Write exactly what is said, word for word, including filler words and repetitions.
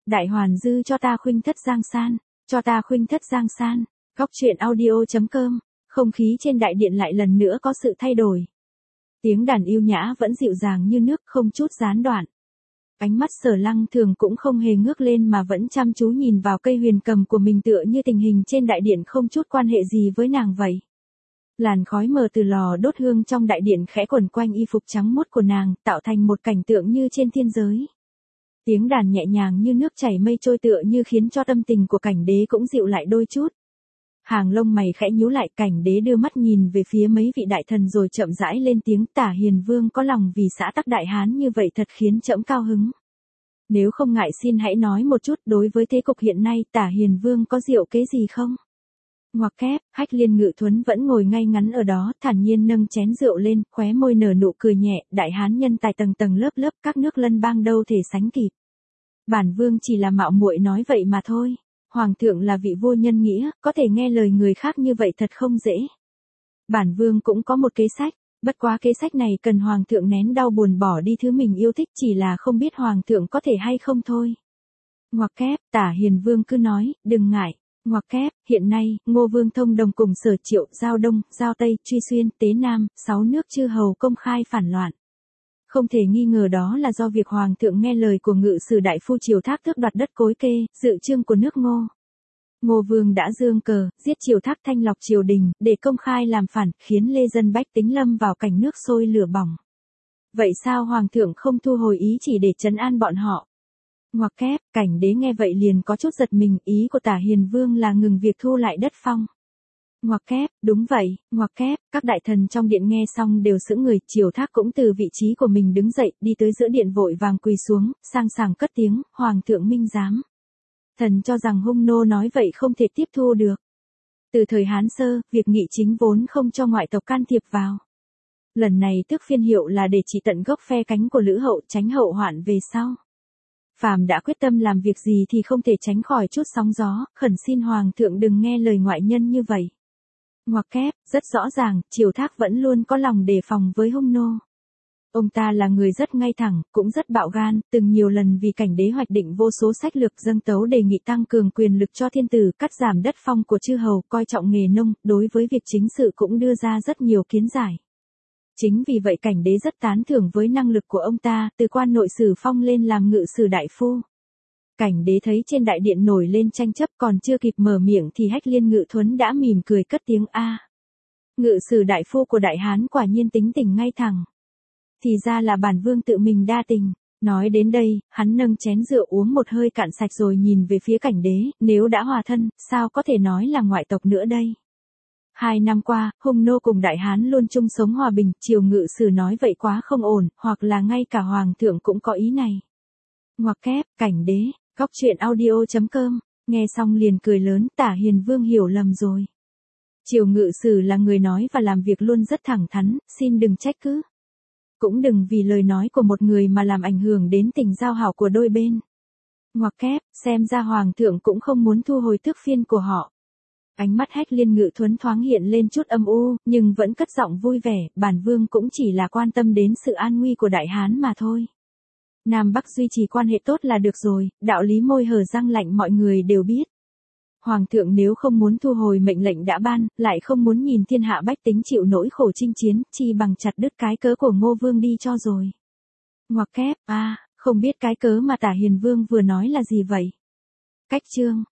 Đại Hoàn Dư cho ta khuynh thất Giang San, cho ta khuynh thất Giang San. Góc truyện audio.com. Không khí trên đại điện lại lần nữa có sự thay đổi. Tiếng đàn yêu nhã vẫn dịu dàng như nước, không chút gián đoạn. Ánh mắt Sở Lăng Thường cũng không hề ngước lên mà vẫn chăm chú nhìn vào cây huyền cầm của mình, tựa như tình hình trên đại điện không chút quan hệ gì với nàng vậy. Làn khói mờ từ lò đốt hương trong đại điện khẽ quẩn quanh y phục trắng muốt của nàng, tạo thành một cảnh tượng như trên thiên giới. Tiếng đàn nhẹ nhàng như nước chảy mây trôi, tựa như khiến cho tâm tình của Cảnh Đế cũng dịu lại đôi chút. Hàng lông mày khẽ nhíu lại, Cảnh Đế đưa mắt nhìn về phía mấy vị đại thần rồi chậm rãi lên tiếng: Tả Hiền Vương có lòng vì xã tắc đại hán như vậy thật khiến trẫm cao hứng. Nếu không ngại xin hãy nói một chút, đối với thế cục hiện nay Tả Hiền Vương có diệu kế gì không? Ngoặc kép, Hách Liên Ngự Thuấn vẫn ngồi ngay ngắn ở đó, thản nhiên nâng chén rượu lên, khóe môi nở nụ cười nhẹ, đại hán nhân tài tầng tầng lớp lớp, các nước lân bang đâu thể sánh kịp. Bản vương chỉ là mạo muội nói vậy mà thôi. Hoàng thượng là vị vua nhân nghĩa, có thể nghe lời người khác như vậy thật không dễ. Bản vương cũng có một kế sách, bất quá kế sách này cần hoàng thượng nén đau buồn bỏ đi thứ mình yêu thích, chỉ là không biết hoàng thượng có thể hay không thôi. Ngoặc kép, Tả Hiền Vương cứ nói, đừng ngại. Ngoặc kép, hiện nay, Ngô Vương thông đồng cùng Sở Triệu, Giao Đông, Giao Tây, Truy Xuyên, Tế Nam, sáu nước chư hầu công khai phản loạn. Không thể nghi ngờ đó là do việc hoàng thượng nghe lời của ngự sử đại phu Triều Thác tước đoạt đất Cối Kê, dự chương của nước Ngô. Ngô Vương đã giương cờ, giết Triều Thác thanh lọc triều đình, để công khai làm phản, khiến lê dân bách tính lâm vào cảnh nước sôi lửa bỏng. Vậy sao hoàng thượng không thu hồi ý chỉ để trấn an bọn họ? Ngoặc kép, Cảnh Đế nghe vậy liền có chút giật mình, ý của Tả Hiền Vương là ngừng việc thu lại đất phong. Ngoặc kép, đúng vậy. Ngoặc kép, các đại thần trong điện nghe xong đều sững người, Triều Thác cũng từ vị trí của mình đứng dậy, đi tới giữa điện vội vàng quỳ xuống, sang sảng cất tiếng: Hoàng thượng minh giám. Thần cho rằng hung nô nói vậy không thể tiếp thu được. Từ thời Hán Sơ, việc nghị chính vốn không cho ngoại tộc can thiệp vào. Lần này tước phiên hiệu là để chỉ tận gốc phe cánh của Lữ hậu, tránh hậu hoạn về sau. Phàm đã quyết tâm làm việc gì thì không thể tránh khỏi chút sóng gió, khẩn xin hoàng thượng đừng nghe lời ngoại nhân như vậy. Ngoặc kép, rất rõ ràng, Triều Thác vẫn luôn có lòng đề phòng với hung nô. Ông ta là người rất ngay thẳng, cũng rất bạo gan, từng nhiều lần vì Cảnh Đế hoạch định vô số sách lược, dâng tấu đề nghị tăng cường quyền lực cho thiên tử, cắt giảm đất phong của chư hầu, coi trọng nghề nông, đối với việc chính sự cũng đưa ra rất nhiều kiến giải. Chính vì vậy Cảnh Đế rất tán thưởng với năng lực của ông ta, từ quan nội sử phong lên làm ngự sử đại phu. Cảnh Đế thấy trên đại điện nổi lên tranh chấp, còn chưa kịp mở miệng thì Hách Liên Ngự Thuấn đã mỉm cười cất tiếng: A. Ngự sử đại phu của Đại Hán quả nhiên tính tình ngay thẳng. Thì ra là bản vương tự mình đa tình. Nói đến đây, hắn nâng chén rượu uống một hơi cạn sạch rồi nhìn về phía Cảnh Đế: Nếu đã hòa thân, sao có thể nói là ngoại tộc nữa đây? Hai năm qua, hung nô cùng Đại Hán luôn chung sống hòa bình, Triều ngự sử nói vậy quá không ổn, hoặc là ngay cả hoàng thượng cũng có ý này. Ngoặc kép, Cảnh Đế. Góc truyện audio.com. Nghe xong liền cười lớn: Tả Hiền Vương hiểu lầm rồi. Triều ngự sử là người nói và làm việc luôn rất thẳng thắn, xin đừng trách cứ. Cũng đừng vì lời nói của một người mà làm ảnh hưởng đến tình giao hảo của đôi bên. Ngoặc kép, xem ra hoàng thượng cũng không muốn thu hồi tước phiên của họ. Ánh mắt Hách Liên Ngự Thuấn thoáng hiện lên chút âm u, nhưng vẫn cất giọng vui vẻ: Bản vương cũng chỉ là quan tâm đến sự an nguy của Đại Hán mà thôi. Nam Bắc duy trì quan hệ tốt là được rồi, đạo lý môi hở răng lạnh mọi người đều biết. Hoàng thượng nếu không muốn thu hồi mệnh lệnh đã ban, lại không muốn nhìn thiên hạ bách tính chịu nỗi khổ chinh chiến, chi bằng chặt đứt cái cớ của Ngô Vương đi cho rồi. Ngoặc kép, a, à, không biết cái cớ mà Tả Hiền Vương vừa nói là gì vậy? Cách chương.